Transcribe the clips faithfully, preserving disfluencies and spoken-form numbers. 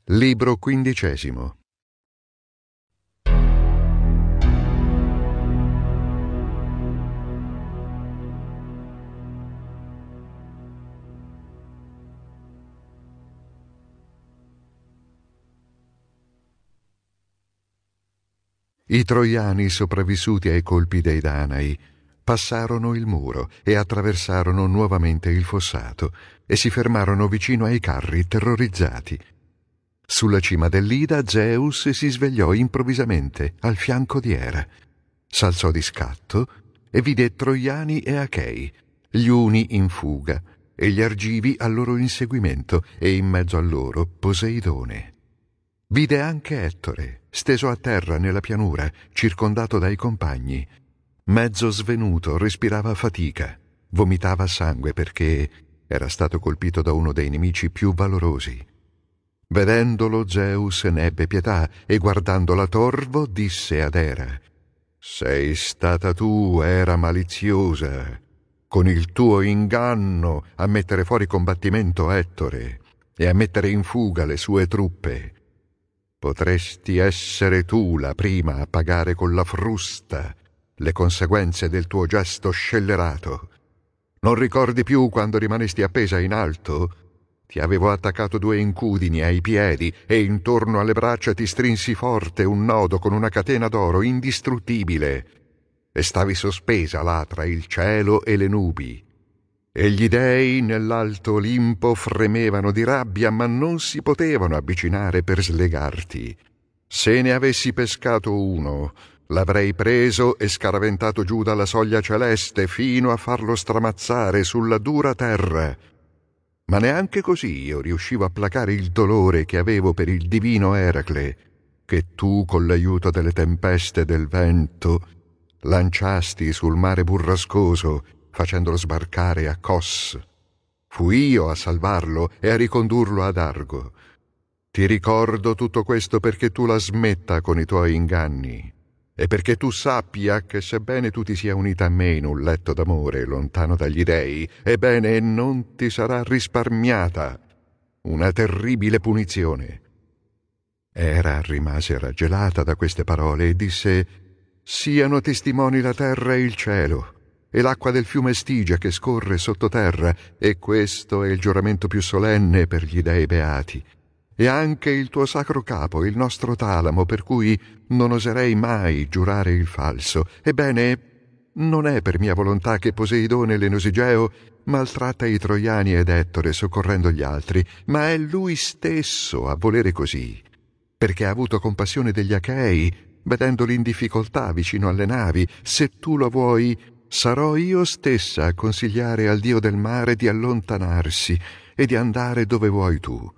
Libro quindicesimo. I troiani sopravvissuti ai colpi dei Danai passarono il muro e attraversarono nuovamente il fossato e si fermarono vicino ai carri terrorizzati. Sulla cima dell'Ida Zeus si svegliò improvvisamente al fianco di Era. S'alzò di scatto e vide Troiani e Achei, gli uni in fuga e gli Argivi al loro inseguimento, e in mezzo a loro Poseidone. Vide anche Ettore, steso a terra nella pianura, circondato dai compagni. Mezzo svenuto, respirava fatica, vomitava sangue perché era stato colpito da uno dei nemici più valorosi. Vedendolo, Zeus ne ebbe pietà e, guardandola torvo, disse ad Era: «Sei stata tu, Era maliziosa, con il tuo inganno a mettere fuori combattimento Ettore e a mettere in fuga le sue truppe. Potresti essere tu la prima a pagare con la frusta le conseguenze del tuo gesto scellerato. Non ricordi più quando rimanesti appesa in alto? Ti avevo attaccato due incudini ai piedi e intorno alle braccia ti strinsi forte un nodo con una catena d'oro indistruttibile e stavi sospesa là tra il cielo e le nubi. E gli dei nell'alto Olimpo fremevano di rabbia, ma non si potevano avvicinare per slegarti. Se ne avessi pescato uno, l'avrei preso e scaraventato giù dalla soglia celeste fino a farlo stramazzare sulla dura terra. Ma neanche così io riuscivo a placare il dolore che avevo per il divino Eracle, che tu, con l'aiuto delle tempeste del vento, lanciasti sul mare burrascoso, facendolo sbarcare a Cos. Fui io a salvarlo e a ricondurlo ad Argo. Ti ricordo tutto questo perché tu la smetta con i tuoi inganni e perché tu sappia che, sebbene tu ti sia unita a me in un letto d'amore lontano dagli dei, ebbene non ti sarà risparmiata una terribile punizione». Era rimase raggelata da queste parole e disse: «Siano testimoni la terra e il cielo e l'acqua del fiume Stigia che scorre sottoterra, e questo è il giuramento più solenne per gli dei beati, e anche il tuo sacro capo, il nostro talamo, per cui non oserei mai giurare il falso. Ebbene, non è per mia volontà che Poseidone l'Enosigeo maltratta i Troiani ed Ettore soccorrendo gli altri, ma è lui stesso a volere così, perché ha avuto compassione degli Achei, vedendoli in difficoltà vicino alle navi. Se tu lo vuoi, sarò io stessa a consigliare al dio del mare di allontanarsi e di andare dove vuoi tu».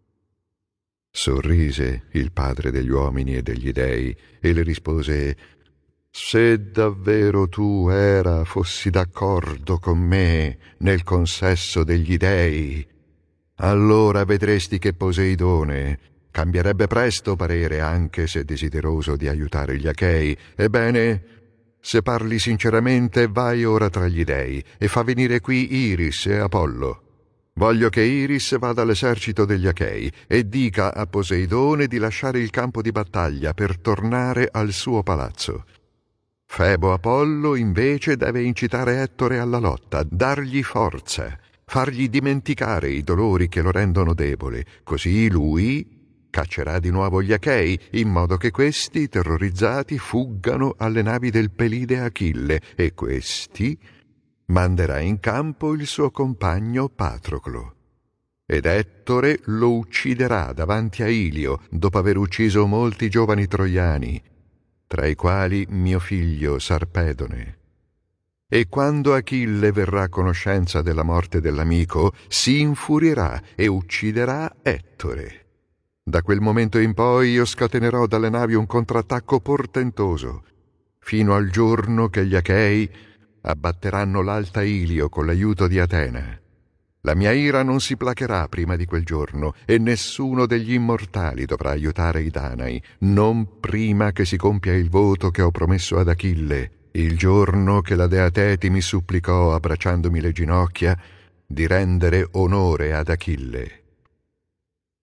Sorrise il padre degli uomini e degli dei e le rispose: «Se davvero tu, Era, fossi d'accordo con me nel consesso degli dei, allora vedresti che Poseidone cambierebbe presto parere, anche se desideroso di aiutare gli Achei. Ebbene, se parli sinceramente, vai ora tra gli dei e fa venire qui Iris e Apollo. Voglio che Iris vada all'esercito degli Achei e dica a Poseidone di lasciare il campo di battaglia per tornare al suo palazzo. Febo Apollo invece deve incitare Ettore alla lotta, dargli forza, fargli dimenticare i dolori che lo rendono debole, così lui caccerà di nuovo gli Achei, in modo che questi, terrorizzati, fuggano alle navi del Pelide Achille, e questi manderà in campo il suo compagno Patroclo. Ed Ettore lo ucciderà davanti a Ilio, dopo aver ucciso molti giovani troiani, tra i quali mio figlio Sarpedone. E quando Achille verrà a conoscenza della morte dell'amico, si infurierà e ucciderà Ettore. Da quel momento in poi io scatenerò dalle navi un contrattacco portentoso, fino al giorno che gli Achei abbatteranno l'alta Ilio con l'aiuto di Atena. La mia ira non si placherà prima di quel giorno, e nessuno degli immortali dovrà aiutare i Danai, non prima che si compia il voto che ho promesso ad Achille, il giorno che la dea Teti mi supplicò, abbracciandomi le ginocchia, di rendere onore ad Achille.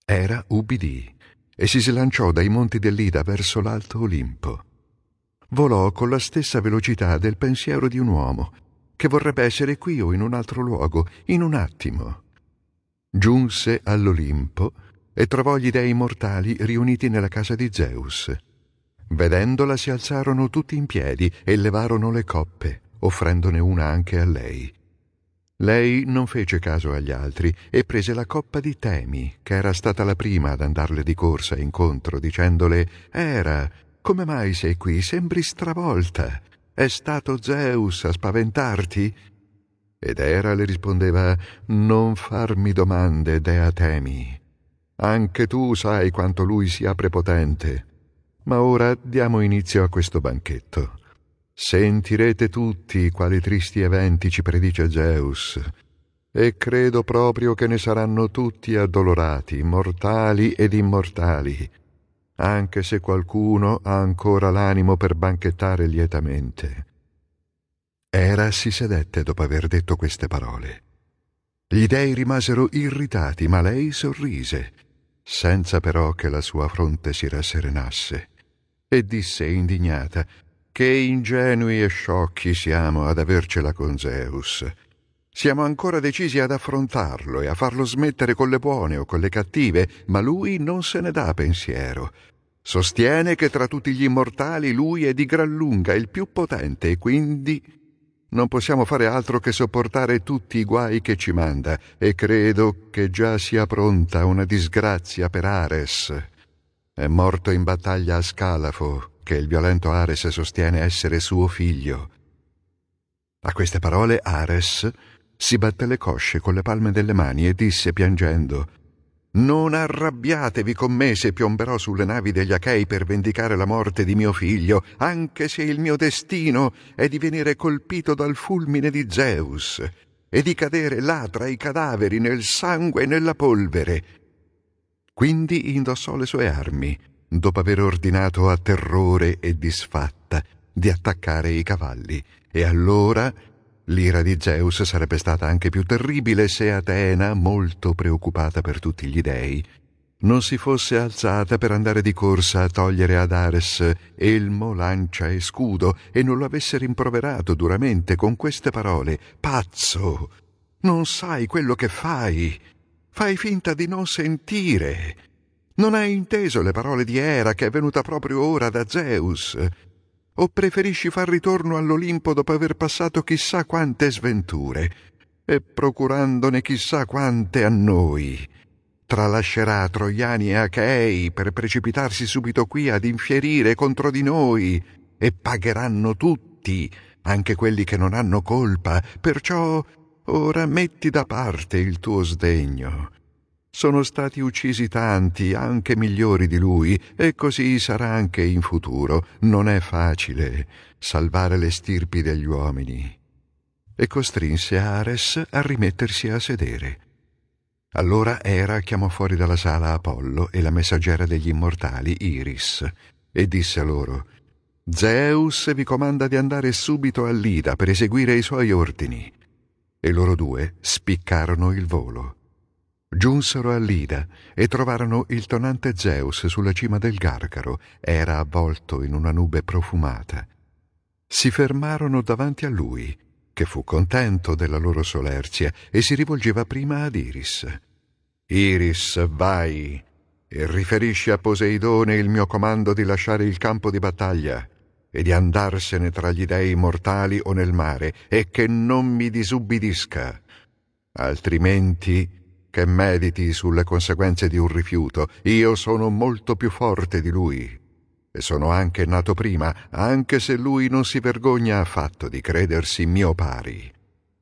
Era ubbidì e si slanciò dai monti dell'Ida verso l'alto Olimpo. Volò con la stessa velocità del pensiero di un uomo che vorrebbe essere qui o in un altro luogo, in un attimo. Giunse all'Olimpo e trovò gli dei mortali riuniti nella casa di Zeus. Vedendola si alzarono tutti in piedi e levarono le coppe, offrendone una anche a lei. Lei non fece caso agli altri e prese la coppa di Temi, che era stata la prima ad andarle di corsa incontro, dicendole: «Era, come mai sei qui? Sembri stravolta. È stato Zeus a spaventarti?» Ed Era le rispondeva: «Non farmi domande, dea Temi. Anche tu sai quanto lui sia prepotente. Ma ora diamo inizio a questo banchetto. Sentirete tutti quali tristi eventi ci predice Zeus, e credo proprio che ne saranno tutti addolorati, mortali ed immortali, anche se qualcuno ha ancora l'animo per banchettare lietamente». Era si sedette dopo aver detto queste parole. Gli dei rimasero irritati, ma lei sorrise, senza però che la sua fronte si rasserenasse, e disse indignata: «Che ingenui e sciocchi siamo ad avercela con Zeus. Siamo ancora decisi ad affrontarlo e a farlo smettere con le buone o con le cattive, ma lui non se ne dà pensiero. Sostiene che tra tutti gli immortali lui è di gran lunga il più potente e quindi non possiamo fare altro che sopportare tutti i guai che ci manda, e credo che già sia pronta una disgrazia per Ares. È morto in battaglia a Scalafo, che il violento Ares sostiene essere suo figlio». A queste parole Ares si batté le cosce con le palme delle mani e disse piangendo: «Non arrabbiatevi con me se piomberò sulle navi degli Achei per vendicare la morte di mio figlio, anche se il mio destino è di venire colpito dal fulmine di Zeus e di cadere là tra i cadaveri nel sangue e nella polvere». Quindi indossò le sue armi, dopo aver ordinato a Terrore e Disfatta di attaccare i cavalli, e allora l'ira di Zeus sarebbe stata anche più terribile se Atena, molto preoccupata per tutti gli dei, non si fosse alzata per andare di corsa a togliere ad Ares elmo, lancia e scudo e non lo avesse rimproverato duramente con queste parole: «Pazzo, non sai quello che fai. Fai finta di non sentire. Non hai inteso le parole di Era che è venuta proprio ora da Zeus? O preferisci far ritorno all'Olimpo dopo aver passato chissà quante sventure e procurandone chissà quante a noi? Tralascerà Troiani e Achei per precipitarsi subito qui ad infierire contro di noi, e pagheranno tutti, anche quelli che non hanno colpa. Perciò ora metti da parte il tuo sdegno. Sono stati uccisi tanti, anche migliori di lui, e così sarà anche in futuro. Non è facile salvare le stirpi degli uomini». E costrinse Ares a rimettersi a sedere. Allora Era chiamò fuori dalla sala Apollo e la messaggera degli immortali, Iris, e disse loro: «Zeus vi comanda di andare subito all'Ida per eseguire i suoi ordini». E loro due spiccarono il volo. Giunsero all'Ida e trovarono il tonante Zeus sulla cima del Gargaro. Era avvolto in una nube profumata. Si fermarono davanti a lui, che fu contento della loro solerzia, e si rivolgeva prima ad Iris. «Iris, vai e riferisci a Poseidone il mio comando di lasciare il campo di battaglia e di andarsene tra gli dei mortali o nel mare, e che non mi disubbidisca. Altrimenti che mediti sulle conseguenze di un rifiuto. Io sono molto più forte di lui e sono anche nato prima, anche se lui non si vergogna affatto di credersi mio pari».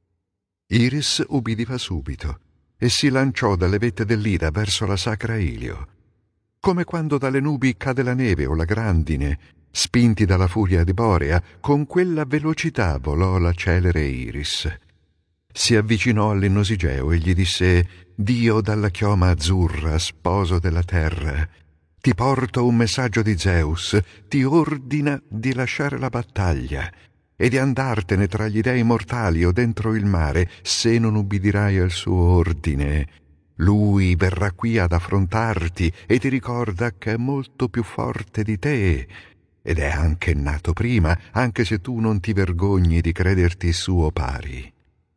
Iris ubbidiva subito e si lanciò dalle vette dell'Ida verso la sacra Ilio. Come quando dalle nubi cade la neve o la grandine, spinti dalla furia di Borea, con quella velocità volò la celere Iris. Si avvicinò all'Innosigeo e gli disse: «Dio dalla chioma azzurra, sposo della terra, ti porto un messaggio di Zeus, ti ordina di lasciare la battaglia e di andartene tra gli dei mortali o dentro il mare, se non ubbidirai al suo ordine, Lui verrà qui ad affrontarti e ti ricorda che è molto più forte di te ed è anche nato prima, anche se tu non ti vergogni di crederti suo pari.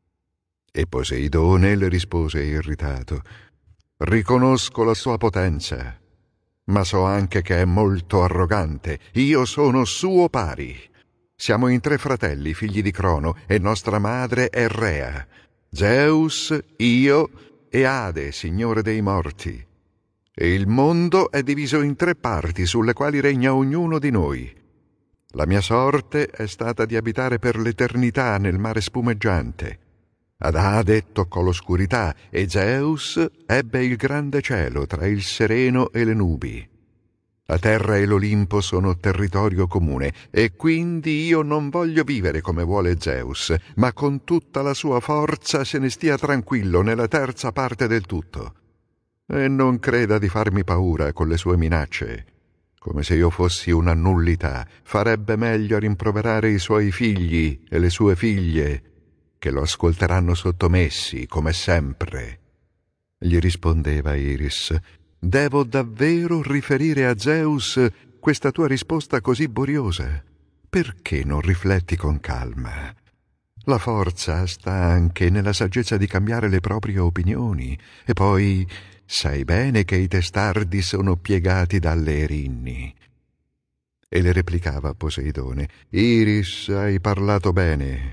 E Poseidone le rispose irritato: riconosco la sua potenza, ma so anche che è molto arrogante. Io sono suo pari. Siamo in tre fratelli, figli di Crono, e nostra madre è Rea, Zeus, io e Ade, signore dei morti. E il mondo è diviso in tre parti sulle quali regna ognuno di noi. La mia sorte è stata di abitare per l'eternità nel mare spumeggiante. Ad Ade toccò l'oscurità e Zeus ebbe il grande cielo tra il sereno e le nubi. La terra e l'Olimpo sono territorio comune e quindi io non voglio vivere come vuole Zeus, ma con tutta la sua forza se ne stia tranquillo nella terza parte del tutto. E non creda di farmi paura con le sue minacce. Come se io fossi una nullità, farebbe meglio a rimproverare i suoi figli e le sue figlie, che lo ascolteranno sottomessi, come sempre. Gli rispondeva Iris: devo davvero riferire a Zeus questa tua risposta così boriosa? Perché non rifletti con calma? La forza sta anche nella saggezza di cambiare le proprie opinioni, e poi sai bene che i testardi sono piegati dalle erinni. E le replicava Poseidone: Iris, hai parlato bene.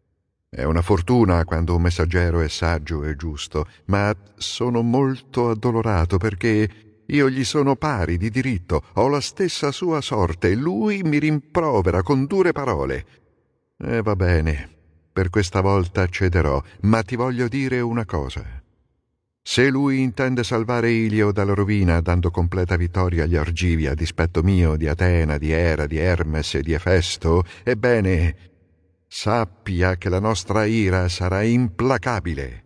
È una fortuna quando un messaggero è saggio e giusto, ma sono molto addolorato perché io gli sono pari di diritto, ho la stessa sua sorte e lui mi rimprovera con dure parole. E va bene, per questa volta cederò, ma ti voglio dire una cosa. Se lui intende salvare Ilio dalla rovina dando completa vittoria agli Argivi a dispetto mio, di Atena, di Era, di Hermes e di Efesto, ebbene, sappia che la nostra ira sarà implacabile.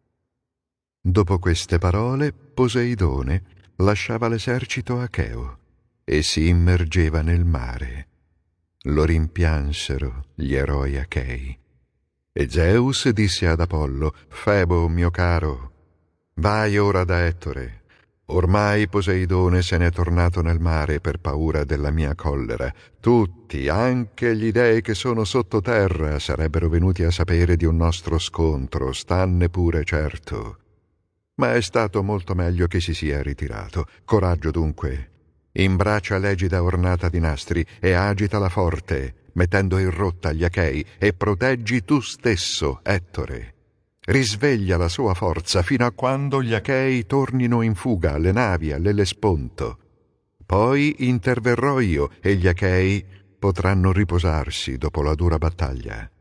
Dopo queste parole, Poseidone lasciava l'esercito acheo e si immergeva nel mare. Lo rimpiansero gli eroi achei. E Zeus disse ad Apollo: Febo, mio caro, vai ora da Ettore. Ormai Poseidone se n'è tornato nel mare per paura della mia collera. Tutti, anche gli dei che sono sottoterra, sarebbero venuti a sapere di un nostro scontro, stanne pure certo. Ma è stato molto meglio che si sia ritirato. Coraggio dunque. Imbraccia l'egida ornata di nastri e agitala forte, mettendo in rotta gli Achei, e proteggi tu stesso, Ettore. Risveglia la sua forza fino a quando gli Achei tornino in fuga alle navi, all'Ellesponto. Poi interverrò io e gli Achei potranno riposarsi dopo la dura battaglia.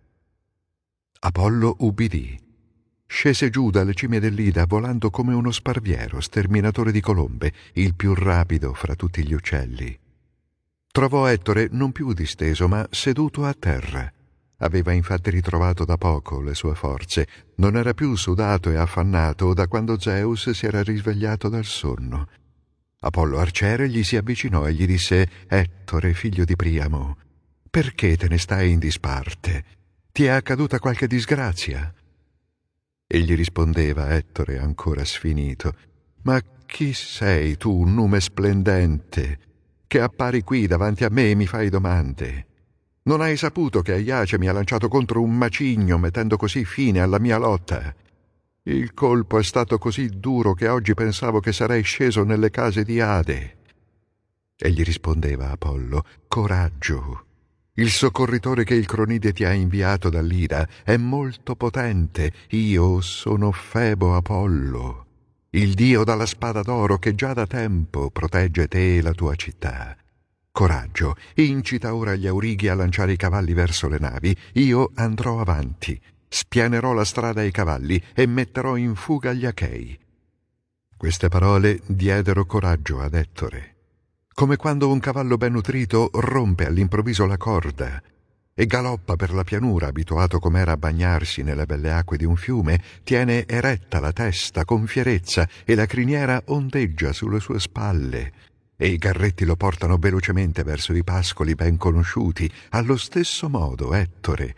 Apollo ubbidì. Scese giù dalle cime dell'Ida volando come uno sparviero, sterminatore di colombe, il più rapido fra tutti gli uccelli. Trovò Ettore non più disteso, ma seduto a terra. Aveva infatti ritrovato da poco le sue forze. Non era più sudato e affannato da quando Zeus si era risvegliato dal sonno. Apollo arciere gli si avvicinò e gli disse: Ettore, figlio di Priamo, perché te ne stai in disparte? Ti è accaduta qualche disgrazia? Egli rispondeva, Ettore, ancora sfinito: ma chi sei tu, nume splendente, che appari qui davanti a me e mi fai domande? Non hai saputo che Aiace mi ha lanciato contro un macigno, mettendo così fine alla mia lotta? Il colpo è stato così duro che oggi pensavo che sarei sceso nelle case di Ade. Egli rispondeva Apollo: coraggio! Il soccorritore che il Cronide ti ha inviato dall'Ida è molto potente. Io sono Febo Apollo, il dio dalla spada d'oro che già da tempo protegge te e la tua città. Coraggio, incita ora gli aurighi a lanciare i cavalli verso le navi. Io andrò avanti, spianerò la strada ai cavalli e metterò in fuga gli Achei. Queste parole diedero coraggio ad Ettore, come quando un cavallo ben nutrito rompe all'improvviso la corda e galoppa per la pianura, abituato com'era a bagnarsi nelle belle acque di un fiume, tiene eretta la testa con fierezza e la criniera ondeggia sulle sue spalle, e i carretti lo portano velocemente verso i pascoli ben conosciuti. Allo stesso modo, Ettore,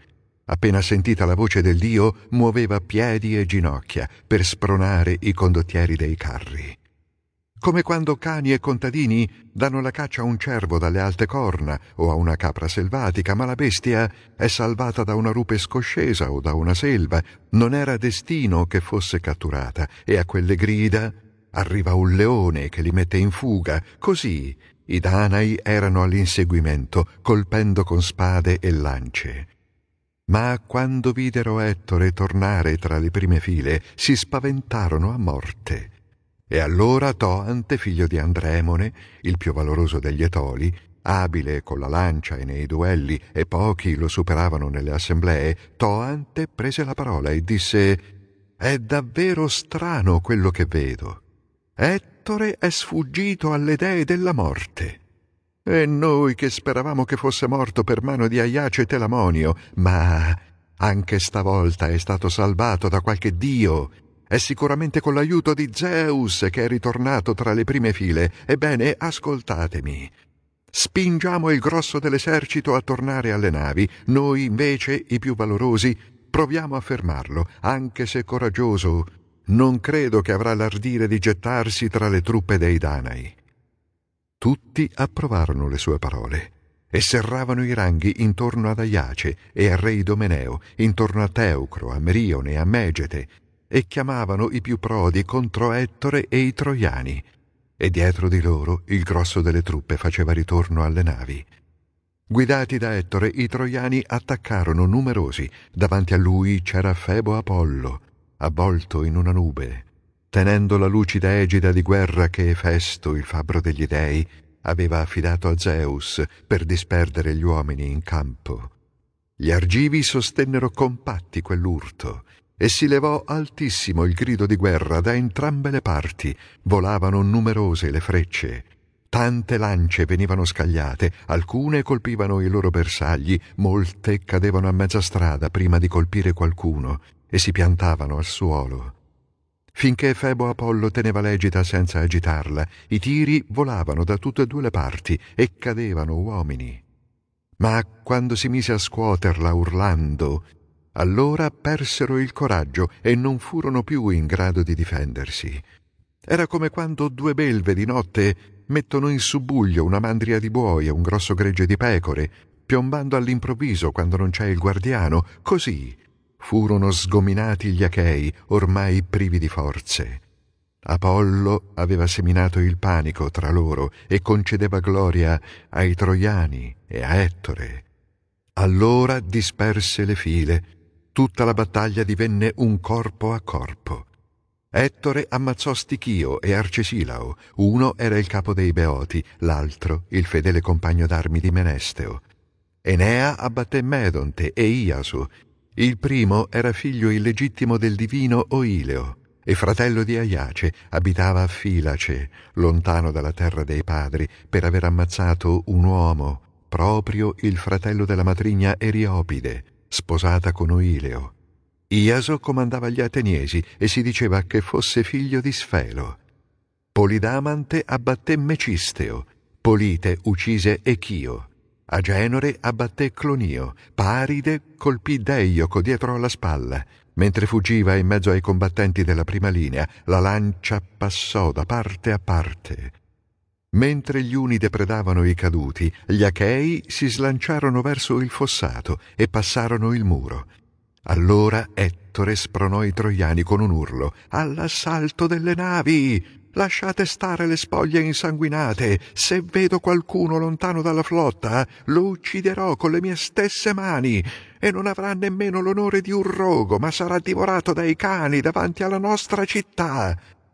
Appena sentita la voce del dio, muoveva piedi e ginocchia per spronare i condottieri dei carri. Come quando cani e contadini danno la caccia a un cervo dalle alte corna o a una capra selvatica, ma la bestia è salvata da una rupe scoscesa o da una selva, non era destino che fosse catturata, e a quelle grida arriva un leone che li mette in fuga. Così i Danai erano all'inseguimento, colpendo con spade e lance. Ma quando videro Ettore tornare tra le prime file, si spaventarono a morte. E allora Toante, figlio di Andremone, il più valoroso degli Etoli, abile con la lancia e nei duelli, e pochi lo superavano nelle assemblee, Toante prese la parola e disse: «È davvero strano quello che vedo. Ettore è sfuggito alle dee della morte. E noi che speravamo che fosse morto per mano di Aiace Telamonio, ma anche stavolta è stato salvato da qualche dio. È sicuramente con l'aiuto di Zeus che è ritornato tra le prime file. Ebbene, ascoltatemi. Spingiamo il grosso dell'esercito a tornare alle navi. Noi, invece, i più valorosi, proviamo a fermarlo, anche se coraggioso. Non credo che avrà l'ardire di gettarsi tra le truppe dei Danai». Tutti approvarono le sue parole e serravano i ranghi intorno ad Aiace e al re Idomeneo, intorno a Teucro, a Merione e a Megete, e chiamavano i più prodi contro Ettore e i troiani, e dietro di loro il grosso delle truppe faceva ritorno alle navi. Guidati da Ettore, i troiani attaccarono numerosi. Davanti a lui c'era Febo Apollo, avvolto in una nube, tenendo la lucida egida di guerra che Efesto, il fabbro degli dei, aveva affidato a Zeus per disperdere gli uomini in campo. Gli argivi sostennero compatti quell'urto, e si levò altissimo il grido di guerra da entrambe le parti. Volavano numerose le frecce. Tante lance venivano scagliate, alcune colpivano i loro bersagli, molte cadevano a mezza strada prima di colpire qualcuno e si piantavano al suolo. Finché Febo Apollo teneva l'egida senza agitarla, i tiri volavano da tutte e due le parti e cadevano uomini. Ma quando si mise a scuoterla urlando, allora persero il coraggio e non furono più in grado di difendersi. Era come quando due belve di notte mettono in subbuglio una mandria di buoi e un grosso gregge di pecore, piombando all'improvviso quando non c'è il guardiano. Così furono sgominati gli Achei, ormai privi di forze. Apollo aveva seminato il panico tra loro e concedeva gloria ai troiani e a Ettore. Allora disperse le file. Tutta la battaglia divenne un corpo a corpo. Ettore ammazzò Stichio e Arcesilao. Uno era il capo dei Beoti, l'altro il fedele compagno d'armi di Menesteo. Enea abbatté Medonte e Iaso. Il primo era figlio illegittimo del divino Oileo e fratello di Aiace, abitava a Filace, lontano dalla terra dei padri, per aver ammazzato un uomo, proprio il fratello della matrigna Eriopide, sposata con Oileo. Iaso comandava gli Ateniesi e si diceva che fosse figlio di Sfelo. Polidamante abbatté Mecisteo, Polite uccise Echio, Agenore abbatté Clonio, Paride colpì Deioco dietro alla spalla. Mentre fuggiva in mezzo ai combattenti della prima linea, la lancia passò da parte a parte. Mentre gli uni depredavano i caduti, gli Achei si slanciarono verso il fossato e passarono il muro. Allora Ettore spronò i troiani con un urlo: «All'assalto delle navi! Lasciate stare le spoglie insanguinate! Se vedo qualcuno lontano dalla flotta, lo ucciderò con le mie stesse mani, e non avrà nemmeno l'onore di un rogo, ma sarà divorato dai cani davanti alla nostra città!»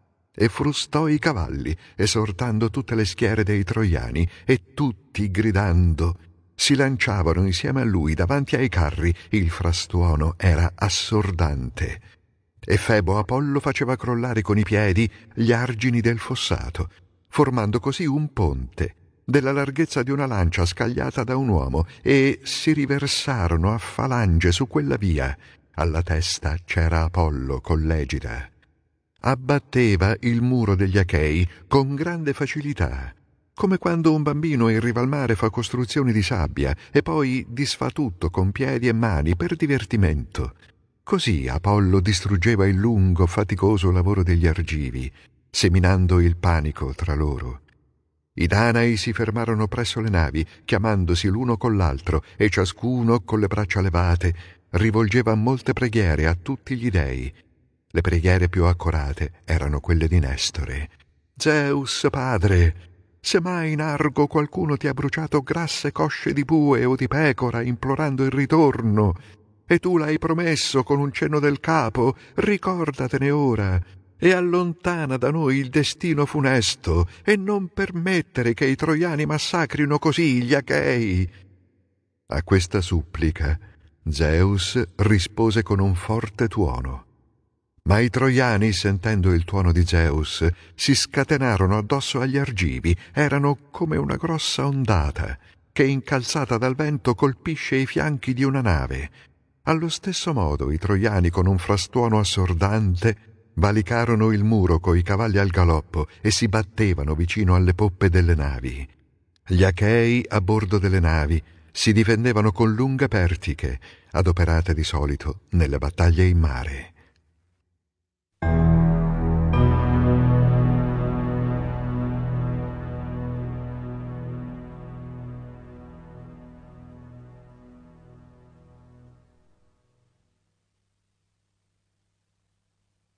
E frustò i cavalli, esortando tutte le schiere dei troiani, e tutti, gridando, si lanciavano insieme a lui davanti ai carri. Il frastuono era assordante. E Febo Apollo faceva crollare con i piedi gli argini del fossato, formando così un ponte della larghezza di una lancia scagliata da un uomo, e si riversarono a falange su quella via. Alla testa c'era Apollo con l'egida. Abbatteva il muro degli Achei con grande facilità. come quando un bambino in riva al mare fa costruzioni di sabbia e poi disfà tutto con piedi e mani per divertimento. Così Apollo distruggeva il lungo, faticoso lavoro degli Argivi, seminando il panico tra loro. I Danai si fermarono presso le navi, chiamandosi l'uno con l'altro, e ciascuno, con le braccia levate, rivolgeva molte preghiere a tutti gli dei. Le preghiere più accorate erano quelle di Nestore. «Zeus, padre, se mai in Argo qualcuno ti ha bruciato grasse cosce di bue o di pecora implorando il ritorno, e tu l'hai promesso con un cenno del capo, ricordatene ora e allontana da noi il destino funesto e non permettere che i troiani massacrino così gli Achei». A questa supplica Zeus rispose con un forte tuono. Ma i troiani, sentendo il tuono di Zeus, si scatenarono addosso agli Argivi. Erano come una grossa ondata che, incalzata dal vento, colpisce i fianchi di una nave. Allo stesso modo i troiani, con un frastuono assordante, valicarono il muro coi cavalli al galoppo e si battevano vicino alle poppe delle navi. Gli Achei, a bordo delle navi, si difendevano con lunghe pertiche, adoperate di solito nelle battaglie in mare.